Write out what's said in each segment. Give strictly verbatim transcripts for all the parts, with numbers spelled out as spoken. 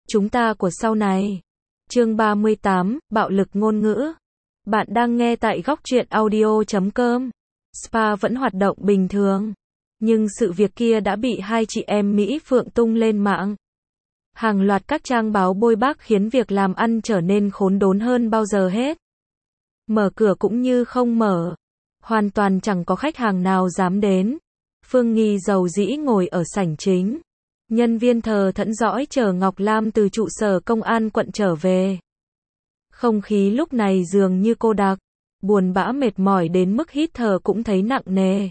Chúng ta của sau này. Chương ba mươi tám, bạo lực ngôn ngữ. Bạn đang nghe tại góc truyện audio chấm com. Spa vẫn hoạt động bình thường. Nhưng sự việc kia đã bị hai chị em Mỹ Phượng tung lên mạng. Hàng loạt các trang báo bôi bác khiến việc làm ăn trở nên khốn đốn hơn bao giờ hết. Mở cửa cũng như không mở. Hoàn toàn chẳng có khách hàng nào dám đến. Phương Nghi dầu dĩ ngồi ở sảnh chính. Nhân viên thờ thẫn dõi chờ Ngọc Lam từ trụ sở công an quận trở về. Không khí lúc này dường như cô đặc, buồn bã mệt mỏi đến mức hít thở cũng thấy nặng nề.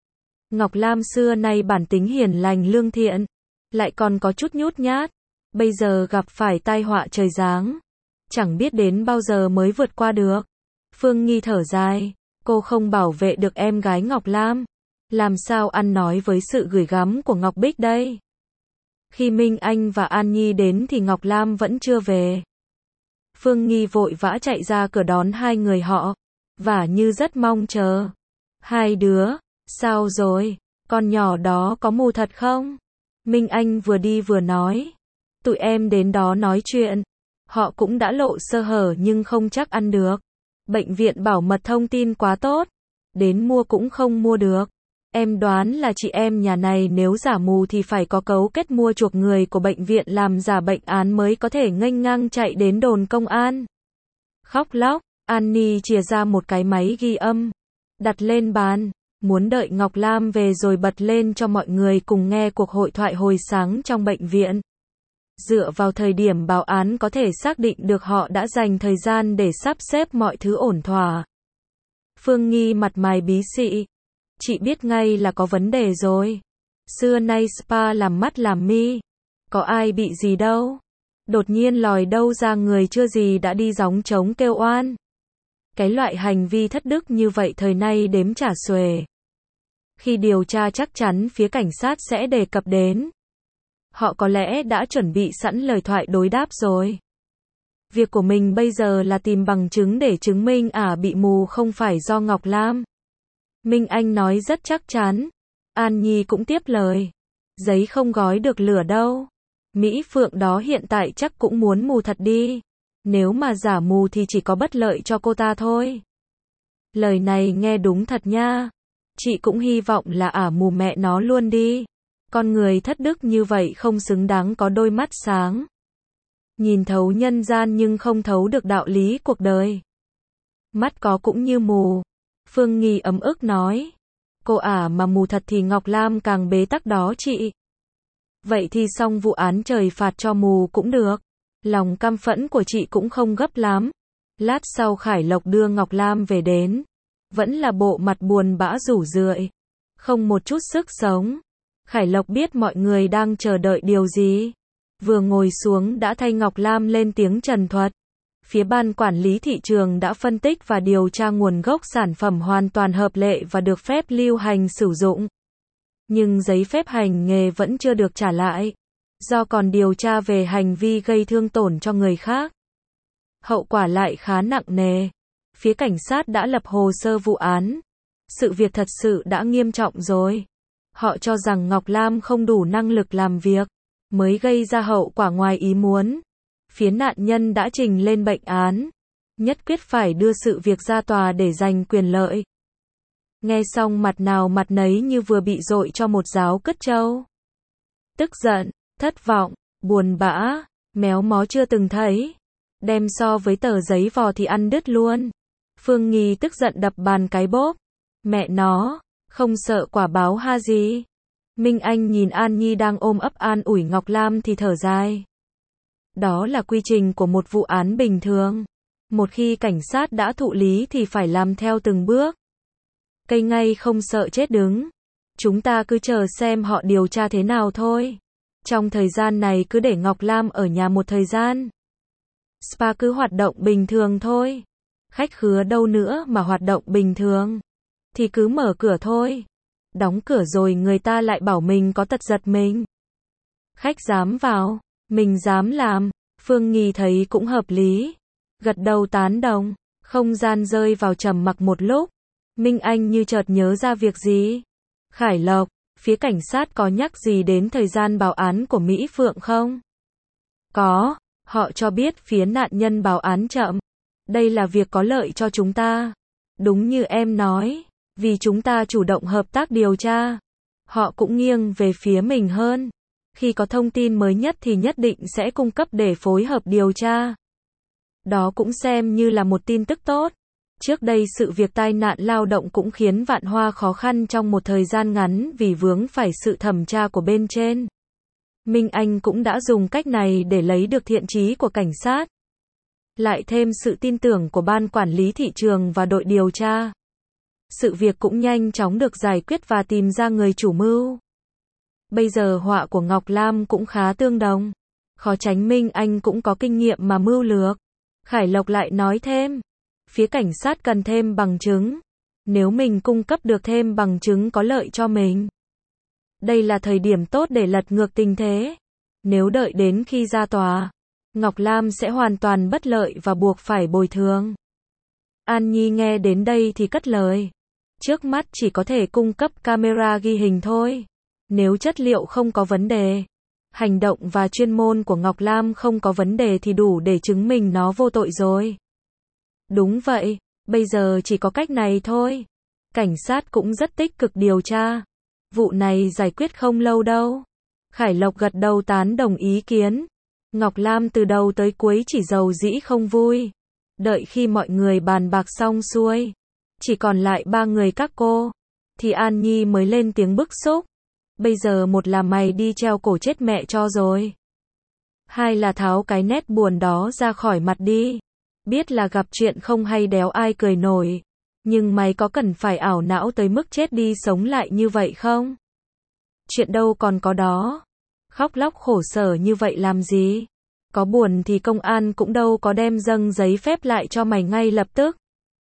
Ngọc Lam xưa nay bản tính hiền lành lương thiện, lại còn có chút nhút nhát, bây giờ gặp phải tai họa trời giáng, chẳng biết đến bao giờ mới vượt qua được. Phương Nghi thở dài, cô không bảo vệ được em gái Ngọc Lam, làm sao ăn nói với sự gửi gắm của Ngọc Bích đây. Khi Minh Anh và An Nhi đến thì Ngọc Lam vẫn chưa về. Phương Nghi vội vã chạy ra cửa đón hai người họ, và như rất mong chờ. Hai đứa, sao rồi, con nhỏ đó có mù thật không? Minh Anh vừa đi vừa nói. Tụi em đến đó nói chuyện. Họ cũng đã lộ sơ hở nhưng không chắc ăn được. Bệnh viện bảo mật thông tin quá tốt. Đến mua cũng không mua được. Em đoán là chị em nhà này nếu giả mù thì phải có cấu kết mua chuộc người của bệnh viện làm giả bệnh án mới có thể nghênh ngang chạy đến đồn công an. Khóc lóc, Annie chìa ra một cái máy ghi âm, đặt lên bàn, muốn đợi Ngọc Lam về rồi bật lên cho mọi người cùng nghe cuộc hội thoại hồi sáng trong bệnh viện. Dựa vào thời điểm báo án có thể xác định được họ đã dành thời gian để sắp xếp mọi thứ ổn thỏa. Phương Nghi mặt mày bí xị. Chị biết ngay là có vấn đề rồi. Xưa nay spa làm mắt làm mi. Có ai bị gì đâu. Đột nhiên lòi đâu ra người chưa gì đã đi gióng trống kêu oan. Cái loại hành vi thất đức như vậy thời nay đếm chả xuể. Khi điều tra chắc chắn phía cảnh sát sẽ đề cập đến. Họ có lẽ đã chuẩn bị sẵn lời thoại đối đáp rồi. Việc của mình bây giờ là tìm bằng chứng để chứng minh ả bị mù không phải do Ngọc Lam. Minh Anh nói rất chắc chắn. An Nhi cũng tiếp lời. Giấy không gói được lửa đâu. Mỹ Phượng đó hiện tại chắc cũng muốn mù thật đi. Nếu mà giả mù thì chỉ có bất lợi cho cô ta thôi. Lời này nghe đúng thật nha. Chị cũng hy vọng là ả mù mẹ nó luôn đi. Con người thất đức như vậy không xứng đáng có đôi mắt sáng. Nhìn thấu nhân gian nhưng không thấu được đạo lý cuộc đời. Mắt có cũng như mù. Phương Nghi ấm ức nói. Cô ả mà mù thật thì Ngọc Lam càng bế tắc đó chị. Vậy thì xong vụ án trời phạt cho mù cũng được. Lòng căm phẫn của chị cũng không gấp lắm. Lát sau Khải Lộc đưa Ngọc Lam về đến. Vẫn là bộ mặt buồn bã rủ rượi. Không một chút sức sống. Khải Lộc biết mọi người đang chờ đợi điều gì. Vừa ngồi xuống đã thay Ngọc Lam lên tiếng trần thuật. Phía ban quản lý thị trường đã phân tích và điều tra nguồn gốc sản phẩm hoàn toàn hợp lệ và được phép lưu hành sử dụng. Nhưng giấy phép hành nghề vẫn chưa được trả lại. Do còn điều tra về hành vi gây thương tổn cho người khác. Hậu quả lại khá nặng nề. Phía cảnh sát đã lập hồ sơ vụ án. Sự việc thật sự đã nghiêm trọng rồi. Họ cho rằng Ngọc Lam không đủ năng lực làm việc, mới gây ra hậu quả ngoài ý muốn. Phía nạn nhân đã trình lên bệnh án. Nhất quyết phải đưa sự việc ra tòa để giành quyền lợi. Nghe xong mặt nào mặt nấy như vừa bị dội cho một giáo cứt trâu. Tức giận, thất vọng, buồn bã, méo mó chưa từng thấy. Đem so với tờ giấy vò thì ăn đứt luôn. Phương Nghi tức giận đập bàn cái bốp. Mẹ nó, không sợ quả báo ha gì. Minh Anh nhìn An Nhi đang ôm ấp an ủi Ngọc Lam thì thở dài. Đó là quy trình của một vụ án bình thường. Một khi cảnh sát đã thụ lý thì phải làm theo từng bước. Cây ngay không sợ chết đứng. Chúng ta cứ chờ xem họ điều tra thế nào thôi. Trong thời gian này cứ để Ngọc Lam ở nhà một thời gian. Spa cứ hoạt động bình thường thôi. Khách khứa đâu nữa mà hoạt động bình thường. Thì cứ mở cửa thôi. Đóng cửa rồi người ta lại bảo mình có tật giật mình. Khách dám vào, mình dám làm. Phương Nghi thấy cũng hợp lý. Gật đầu tán đồng. Không gian rơi vào trầm mặc một lúc. Minh Anh như chợt nhớ ra việc gì. Khải Lộc, phía cảnh sát có nhắc gì đến thời gian báo án của Mỹ Phượng không? Có, họ cho biết phía nạn nhân báo án chậm. Đây là việc có lợi cho chúng ta. Đúng như em nói, vì chúng ta chủ động hợp tác điều tra. Họ cũng nghiêng về phía mình hơn. Khi có thông tin mới nhất thì nhất định sẽ cung cấp để phối hợp điều tra. Đó cũng xem như là một tin tức tốt. Trước đây sự việc tai nạn lao động cũng khiến Vạn Hoa khó khăn trong một thời gian ngắn vì vướng phải sự thẩm tra của bên trên. Minh Anh cũng đã dùng cách này để lấy được thiện chí của cảnh sát. Lại thêm sự tin tưởng của ban quản lý thị trường và đội điều tra. Sự việc cũng nhanh chóng được giải quyết và tìm ra người chủ mưu. Bây giờ họa của Ngọc Lam cũng khá tương đồng. Khó tránh Minh Anh cũng có kinh nghiệm mà mưu lược. Khải Lộc lại nói thêm. Phía cảnh sát cần thêm bằng chứng. Nếu mình cung cấp được thêm bằng chứng có lợi cho mình. Đây là thời điểm tốt để lật ngược tình thế. Nếu đợi đến khi ra tòa, Ngọc Lam sẽ hoàn toàn bất lợi và buộc phải bồi thường. An Nhi nghe đến đây thì cất lời. Trước mắt chỉ có thể cung cấp camera ghi hình thôi. Nếu chất liệu không có vấn đề, hành động và chuyên môn của Ngọc Lam không có vấn đề thì đủ để chứng minh nó vô tội rồi. Đúng vậy, bây giờ chỉ có cách này thôi. Cảnh sát cũng rất tích cực điều tra. Vụ này giải quyết không lâu đâu. Khải Lộc gật đầu tán đồng ý kiến. Ngọc Lam từ đầu tới cuối chỉ giàu dĩ không vui. Đợi khi mọi người bàn bạc xong xuôi, chỉ còn lại ba người các cô, thì An Nhi mới lên tiếng bức xúc. Bây giờ một là mày đi treo cổ chết mẹ cho rồi. Hai là tháo cái nét buồn đó ra khỏi mặt đi. Biết là gặp chuyện không hay đéo ai cười nổi. Nhưng mày có cần phải ảo não tới mức chết đi sống lại như vậy không? Chuyện đâu còn có đó. Khóc lóc khổ sở như vậy làm gì? Có buồn thì công an cũng đâu có đem dâng giấy phép lại cho mày ngay lập tức.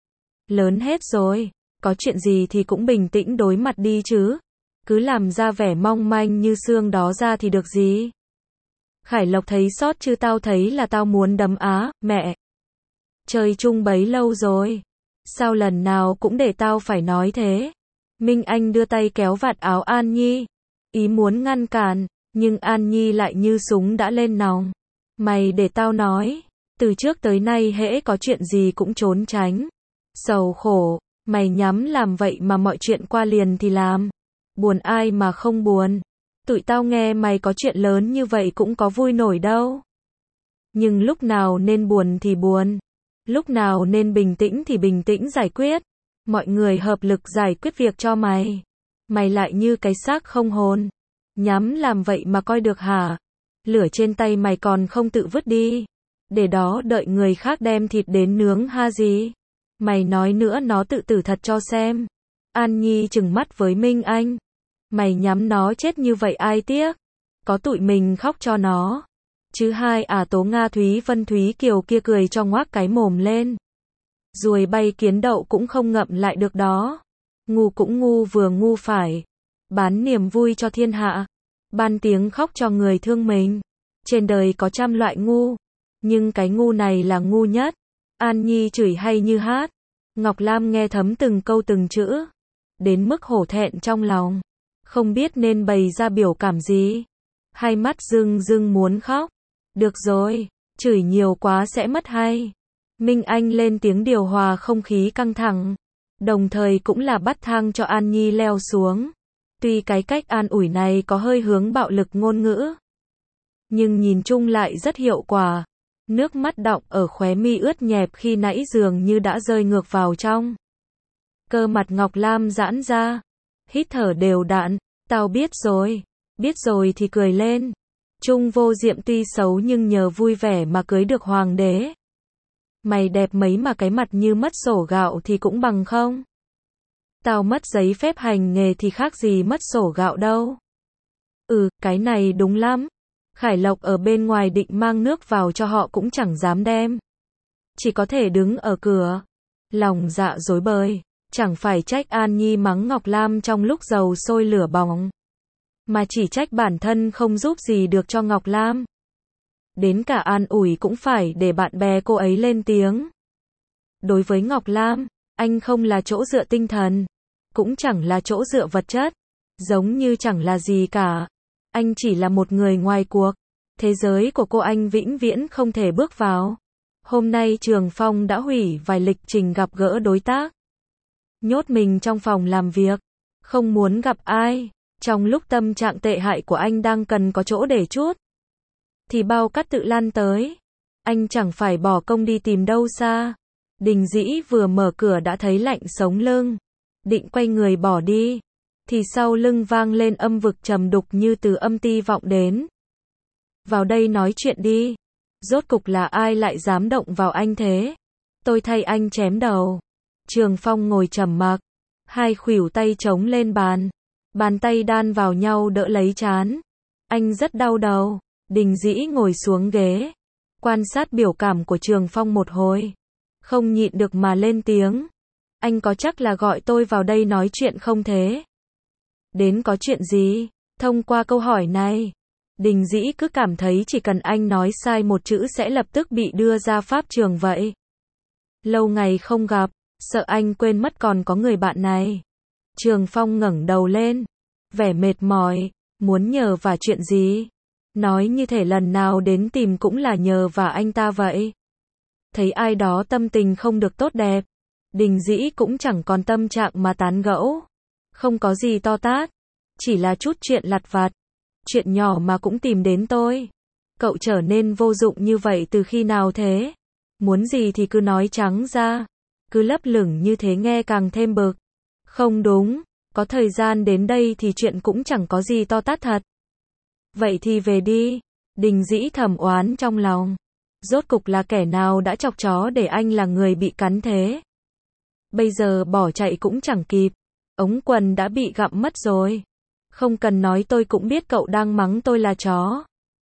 Lớn hết rồi. Có chuyện gì thì cũng bình tĩnh đối mặt đi chứ. Cứ làm ra vẻ mong manh như xương đó ra thì được gì? Khải Lộc thấy sót chứ tao thấy là tao muốn đấm á, mẹ. Chơi chung bấy lâu rồi. Sao lần nào cũng để tao phải nói thế? Minh Anh đưa tay kéo vạt áo An Nhi. Ý muốn ngăn cản, nhưng An Nhi lại như súng đã lên nòng. Mày để tao nói. Từ trước tới nay hễ có chuyện gì cũng trốn tránh. Sầu khổ, mày nhắm làm vậy mà mọi chuyện qua liền thì làm. Buồn ai mà không buồn. Tụi tao nghe mày có chuyện lớn như vậy cũng có vui nổi đâu. Nhưng lúc nào nên buồn thì buồn. Lúc nào nên bình tĩnh thì bình tĩnh giải quyết. Mọi người hợp lực giải quyết việc cho mày. Mày lại như cái xác không hồn. Nhắm làm vậy mà coi được hả? Lửa trên tay mày còn không tự vứt đi. Để đó đợi người khác đem thịt đến nướng ha gì? Mày nói nữa nó tự tử thật cho xem. An Nhi trừng mắt với Minh Anh. Mày nhắm nó chết như vậy ai tiếc? Có tụi mình khóc cho nó. Chứ hai à Tố Nga Thúy Vân Thúy Kiều kia cười cho ngoác cái mồm lên. Ruồi bay kiến đậu cũng không ngậm lại được đó. Ngu cũng ngu vừa ngu phải. Bán niềm vui cho thiên hạ. Ban tiếng khóc cho người thương mình. Trên đời có trăm loại ngu. Nhưng cái ngu này là ngu nhất. An Nhi chửi hay như hát. Ngọc Lam nghe thấm từng câu từng chữ. Đến mức hổ thẹn trong lòng. Không biết nên bày ra biểu cảm gì. Hai mắt rưng rưng muốn khóc. Được rồi, chửi nhiều quá sẽ mất hay. Minh Anh lên tiếng điều hòa không khí căng thẳng. Đồng thời cũng là bắt thang cho An Nhi leo xuống. Tuy cái cách an ủi này có hơi hướng bạo lực ngôn ngữ. Nhưng nhìn chung lại rất hiệu quả. Nước mắt đọng ở khóe mi ướt nhẹp khi nãy dường như đã rơi ngược vào trong. Cơ mặt Ngọc Lam giãn ra. Hít thở đều đặn. Tao biết rồi. Biết rồi thì cười lên. Trung Vô Diệm tuy xấu nhưng nhờ vui vẻ mà cưới được hoàng đế. Mày đẹp mấy mà cái mặt như mất sổ gạo thì cũng bằng không? Tao mất giấy phép hành nghề thì khác gì mất sổ gạo đâu. Ừ, cái này đúng lắm. Khải Lộc ở bên ngoài định mang nước vào cho họ cũng chẳng dám đem. Chỉ có thể đứng ở cửa. Lòng dạ rối bời. Chẳng phải trách An Nhi mắng Ngọc Lam trong lúc dầu sôi lửa bỏng. Mà chỉ trách bản thân không giúp gì được cho Ngọc Lam. Đến cả an ủi cũng phải để bạn bè cô ấy lên tiếng. Đối với Ngọc Lam, anh không là chỗ dựa tinh thần. Cũng chẳng là chỗ dựa vật chất. Giống như chẳng là gì cả. Anh chỉ là một người ngoài cuộc. Thế giới của cô anh vĩnh viễn không thể bước vào. Hôm nay Trường Phong đã hủy vài lịch trình gặp gỡ đối tác. Nhốt mình trong phòng làm việc. Không muốn gặp ai. Trong lúc tâm trạng tệ hại của anh đang cần có chỗ để trút, thì bao cát tự lan tới. Anh chẳng phải bỏ công đi tìm đâu xa. Đình Dĩ vừa mở cửa đã thấy lạnh sống lưng. Định quay người bỏ đi. Thì sau lưng vang lên âm vực trầm đục như từ âm ti vọng đến. Vào đây nói chuyện đi. Rốt cục là ai lại dám động vào anh thế? Tôi thay anh chém đầu. Trường Phong ngồi trầm mặc. Hai khuỷu tay chống lên bàn. Bàn tay đan vào nhau đỡ lấy trán. Anh rất đau đầu. Đình Dĩ ngồi xuống ghế. Quan sát biểu cảm của Trường Phong một hồi. Không nhịn được mà lên tiếng. Anh có chắc là gọi tôi vào đây nói chuyện không thế? Đến có chuyện gì? Thông qua câu hỏi này, Đình Dĩ cứ cảm thấy chỉ cần anh nói sai một chữ sẽ lập tức bị đưa ra pháp trường vậy. Lâu ngày không gặp, sợ anh quên mất còn có người bạn này. Trường Phong ngẩng đầu lên, vẻ mệt mỏi, muốn nhờ vả chuyện gì? Nói như thể lần nào đến tìm cũng là nhờ vả anh ta vậy. Thấy ai đó tâm tình không được tốt đẹp, Đình Dĩ cũng chẳng còn tâm trạng mà tán gẫu. Không có gì to tát, chỉ là chút chuyện lặt vặt. Chuyện nhỏ mà cũng tìm đến tôi. Cậu trở nên vô dụng như vậy từ khi nào thế? Muốn gì thì cứ nói trắng ra. Cứ lấp lửng như thế nghe càng thêm bực. Không đúng, có thời gian đến đây thì chuyện cũng chẳng có gì to tát thật. Vậy thì về đi. Đình Dĩ thầm oán trong lòng. Rốt cục là kẻ nào đã chọc chó để anh là người bị cắn thế? Bây giờ bỏ chạy cũng chẳng kịp. Ống quần đã bị gặm mất rồi. Không cần nói tôi cũng biết cậu đang mắng tôi là chó.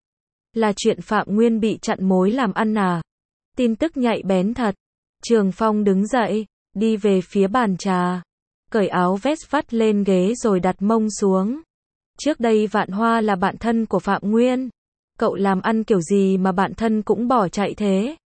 Là chuyện Phạm Nguyên bị chặn mối làm ăn à? Tin tức nhạy bén thật. Trường Phong đứng dậy, đi về phía bàn trà. Cởi áo vest vắt lên ghế rồi đặt mông xuống. Trước đây Vạn Hoa là bạn thân của Phạm Nguyên. Cậu làm ăn kiểu gì mà bạn thân cũng bỏ chạy thế?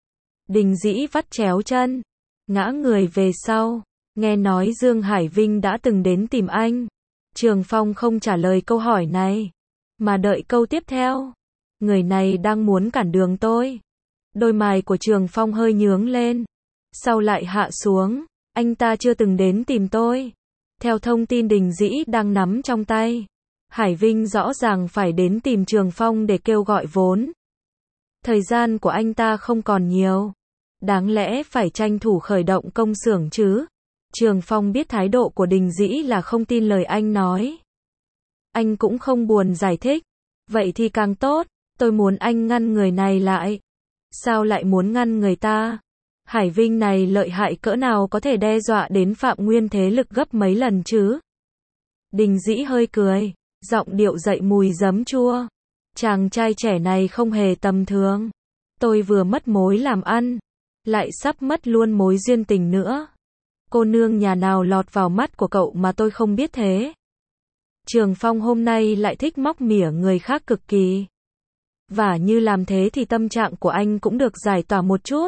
Đình Dĩ vắt chéo chân, ngã người về sau. Nghe nói Dương Hải Vinh đã từng đến tìm anh. Trường Phong không trả lời câu hỏi này, mà đợi câu tiếp theo. Người này đang muốn cản đường tôi. Đôi mày của Trường Phong hơi nhướng lên, sau lại hạ xuống. Anh ta chưa từng đến tìm tôi. Theo thông tin Đình Dĩ đang nắm trong tay, Hải Vinh rõ ràng phải đến tìm Trường Phong để kêu gọi vốn. Thời gian của anh ta không còn nhiều. Đáng lẽ phải tranh thủ khởi động công xưởng chứ. Trường Phong biết thái độ của Đình Dĩ là không tin lời anh nói. Anh cũng không buồn giải thích. Vậy thì càng tốt, tôi muốn anh ngăn người này lại. Sao lại muốn ngăn người ta? Hải Vinh này lợi hại cỡ nào có thể đe dọa đến Phạm Nguyên thế lực gấp mấy lần chứ? Đình Dĩ hơi cười, giọng điệu dậy mùi giấm chua. Chàng trai trẻ này không hề tầm thường. Tôi vừa mất mối làm ăn, lại sắp mất luôn mối duyên tình nữa. Cô nương nhà nào lọt vào mắt của cậu mà tôi không biết thế? Trường Phong hôm nay lại thích móc mỉa người khác cực kỳ. Và như làm thế thì tâm trạng của anh cũng được giải tỏa một chút.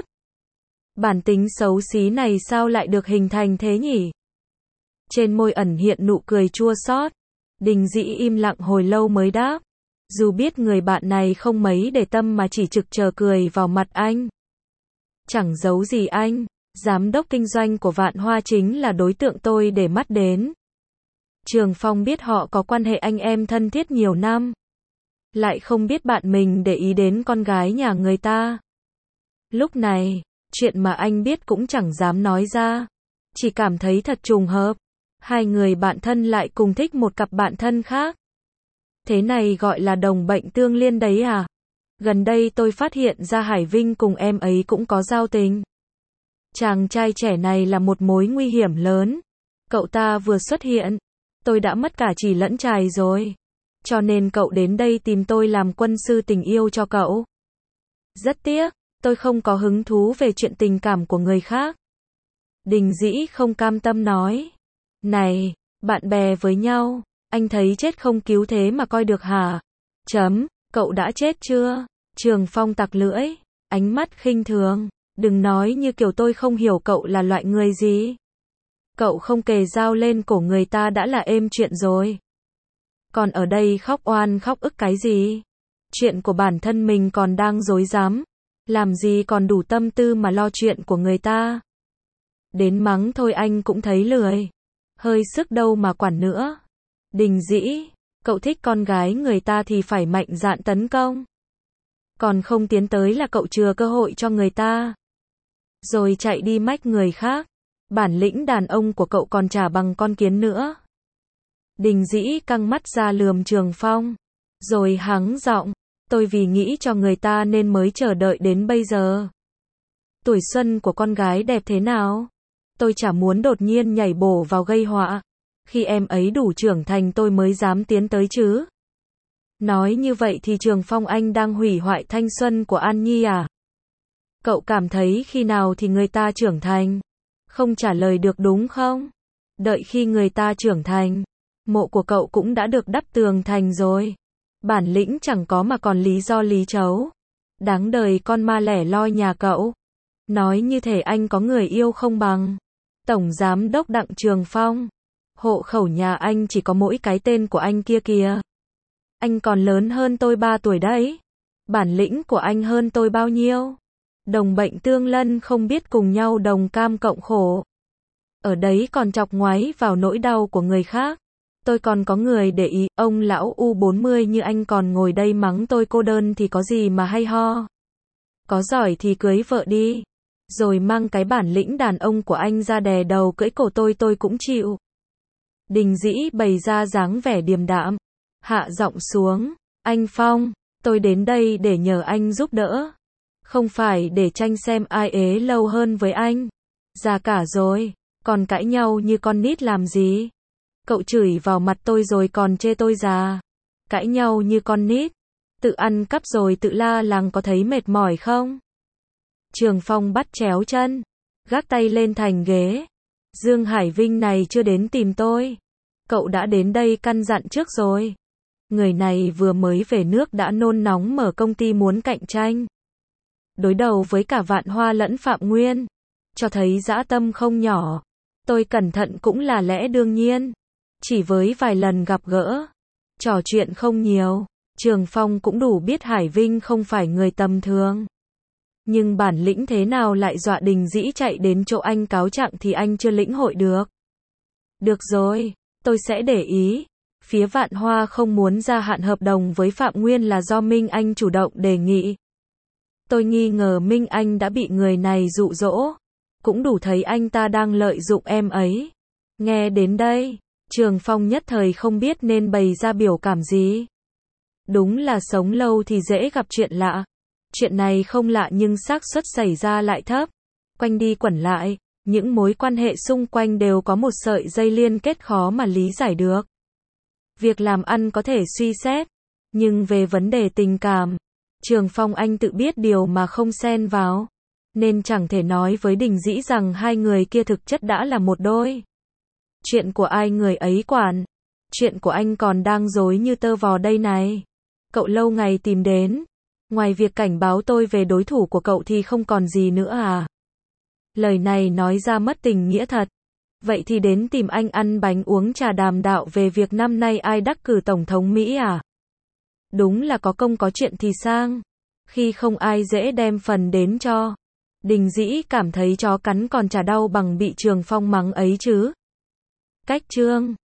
Bản tính xấu xí này sao lại được hình thành thế nhỉ? Trên môi ẩn hiện nụ cười chua xót. Đình Dĩ im lặng hồi lâu mới đáp. Dù biết người bạn này không mấy để tâm mà chỉ trực chờ cười vào mặt anh. Chẳng giấu gì anh, giám đốc kinh doanh của Vạn Hoa chính là đối tượng tôi để mắt đến. Trường Phong biết họ có quan hệ anh em thân thiết nhiều năm. Lại không biết bạn mình để ý đến con gái nhà người ta. Lúc này, chuyện mà anh biết cũng chẳng dám nói ra. Chỉ cảm thấy thật trùng hợp. Hai người bạn thân lại cùng thích một cặp bạn thân khác. Thế này gọi là đồng bệnh tương liên đấy à? Gần đây tôi phát hiện ra Hải Vinh cùng em ấy cũng có giao tình. Chàng trai trẻ này là một mối nguy hiểm lớn. Cậu ta vừa xuất hiện, tôi đã mất cả chì lẫn chài rồi. Cho nên cậu đến đây tìm tôi làm quân sư tình yêu cho cậu. Rất tiếc, tôi không có hứng thú về chuyện tình cảm của người khác. Đình Dĩ không cam tâm nói. Này, bạn bè với nhau, anh thấy chết không cứu thế mà coi được hả? Chấm, cậu đã chết chưa? Trường Phong tặc lưỡi, ánh mắt khinh thường. Đừng nói như kiểu tôi không hiểu cậu là loại người gì. Cậu không kề dao lên cổ người ta đã là êm chuyện rồi. Còn ở đây khóc oan khóc ức cái gì? Chuyện của bản thân mình còn đang rối rắm, làm gì còn đủ tâm tư mà lo chuyện của người ta. Đến mắng thôi anh cũng thấy lười, hơi sức đâu mà quản nữa. Đình Dĩ, cậu thích con gái người ta thì phải mạnh dạn tấn công. Còn không tiến tới là cậu chừa cơ hội cho người ta, rồi chạy đi mách người khác. Bản lĩnh đàn ông của cậu còn chả bằng con kiến nữa. Đình Dĩ căng mắt ra lườm Trường Phong, rồi hắng giọng, tôi vì nghĩ cho người ta nên mới chờ đợi đến bây giờ. Tuổi xuân của con gái đẹp thế nào? Tôi chả muốn đột nhiên nhảy bổ vào gây họa. Khi em ấy đủ trưởng thành tôi mới dám tiến tới chứ. Nói như vậy thì Trường Phong anh đang hủy hoại thanh xuân của An Nhi à? Cậu cảm thấy khi nào thì người ta trưởng thành? Không trả lời được đúng không? Đợi khi người ta trưởng thành, mộ của cậu cũng đã được đắp tường thành rồi. Bản lĩnh chẳng có mà còn lý do lý trấu. Đáng đời con ma lẻ loi nhà cậu. Nói như thể anh có người yêu không bằng. Tổng Giám đốc Đặng Trường Phong, hộ khẩu nhà anh chỉ có mỗi cái tên của anh kia kìa. Anh còn lớn hơn tôi ba tuổi đấy. Bản lĩnh của anh hơn tôi bao nhiêu? Đồng bệnh tương lân không biết cùng nhau đồng cam cộng khổ. Ở đấy còn chọc ngoáy vào nỗi đau của người khác. Tôi còn có người để ý, ông lão u bốn mươi như anh còn ngồi đây mắng tôi cô đơn thì có gì mà hay ho. Có giỏi thì cưới vợ đi. Rồi mang cái bản lĩnh đàn ông của anh ra đè đầu cưỡi cổ tôi tôi cũng chịu. Đình Dĩ bày ra dáng vẻ điềm đạm, hạ giọng xuống, anh Phong, tôi đến đây để nhờ anh giúp đỡ. Không phải để tranh xem ai ế lâu hơn với anh. Già cả rồi, còn cãi nhau như con nít làm gì? Cậu chửi vào mặt tôi rồi còn chê tôi già. Cãi nhau như con nít, tự ăn cắp rồi tự la làng có thấy mệt mỏi không? Trường Phong bắt chéo chân, gác tay lên thành ghế. Dương Hải Vinh này chưa đến tìm tôi. Cậu đã đến đây căn dặn trước rồi. Người này vừa mới về nước đã nôn nóng mở công ty muốn cạnh tranh. Đối đầu với cả Vạn Hoa lẫn Phạm Nguyên. Cho thấy dã tâm không nhỏ. Tôi cẩn thận cũng là lẽ đương nhiên. Chỉ với vài lần gặp gỡ, trò chuyện không nhiều, Trường Phong cũng đủ biết Hải Vinh không phải người tầm thường. Nhưng bản lĩnh thế nào lại dọa Đình Dĩ chạy đến chỗ anh cáo trạng thì anh chưa lĩnh hội được. Được rồi, tôi sẽ để ý. Phía Vạn Hoa không muốn gia hạn hợp đồng với Phạm Nguyên là do Minh Anh chủ động đề nghị. Tôi nghi ngờ Minh Anh đã bị người này dụ dỗ. Cũng đủ thấy anh ta đang lợi dụng em ấy. Nghe đến đây, Trường Phong nhất thời không biết nên bày ra biểu cảm gì. Đúng là sống lâu thì dễ gặp chuyện lạ. Chuyện này không lạ nhưng xác suất xảy ra lại thấp. Quanh đi quẩn lại, những mối quan hệ xung quanh đều có một sợi dây liên kết khó mà lý giải được. Việc làm ăn có thể suy xét, nhưng về vấn đề tình cảm, Trường Phong anh tự biết điều mà không xen vào, nên chẳng thể nói với Đình Dĩ rằng hai người kia thực chất đã là một đôi. Chuyện của ai người ấy quản, chuyện của anh còn đang rối như tơ vò đây này. Cậu lâu ngày tìm đến, ngoài việc cảnh báo tôi về đối thủ của cậu thì không còn gì nữa à? Lời này nói ra mất tình nghĩa thật. Vậy thì đến tìm anh ăn bánh uống trà đàm đạo về việc năm nay ai đắc cử Tổng thống Mỹ à? Đúng là có công có chuyện thì sang. Khi không ai dễ đem phần đến cho. Đình Dĩ cảm thấy chó cắn còn chả đau bằng bị Trường Phong mắng ấy chứ. Cách chương